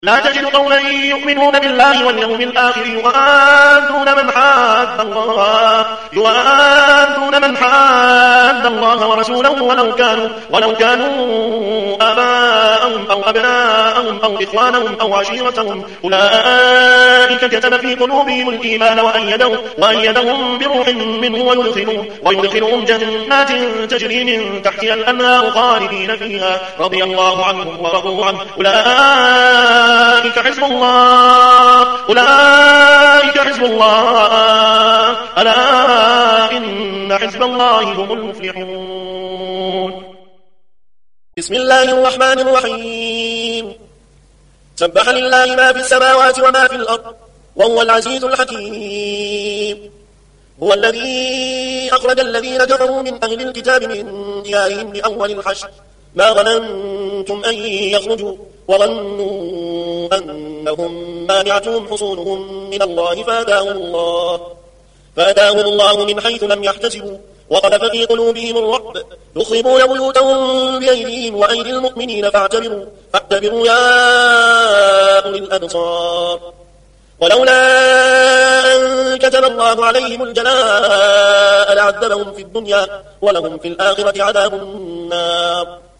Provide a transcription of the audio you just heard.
لا تجد قوما يؤمنون بالله واليوم الآخر يوادون من حاد الله ورسوله ولو كانوا آباءهم أو أبناءهم أو إخوانهم أو عشيرتهم أولئك كتب في قلوبهم الإيمان وأيدهم بروح منه ويدخلهم جنات تجري من تحتها الأنهار خالدين فيها رضي الله عنهم ورضوا عنه أولئك حزب الله ألا إن حزب الله هم المفلحون. بسم الله الرحمن الرحيم. سبح لله ما في السماوات وما في الأرض وهو العزيز الحكيم. هو الذي أخرج الذين كفروا من أهل الكتاب من ديارهم لأول الحشر ما ظننتم أن يخرجوا وظنوا أنهم مانعتهم حصونهم من الله فأتاهم الله من حيث لم يحتسبوا وقذف في قلوبهم الرعب يخربون بيوتهم بأيديهم وأيدي المؤمنين فاعتبروا يا أولي الأبصار. ولولا أن كتب الله عليهم الجلاء لعذبهم في الدنيا ولهم في الآخرة عذاب النار.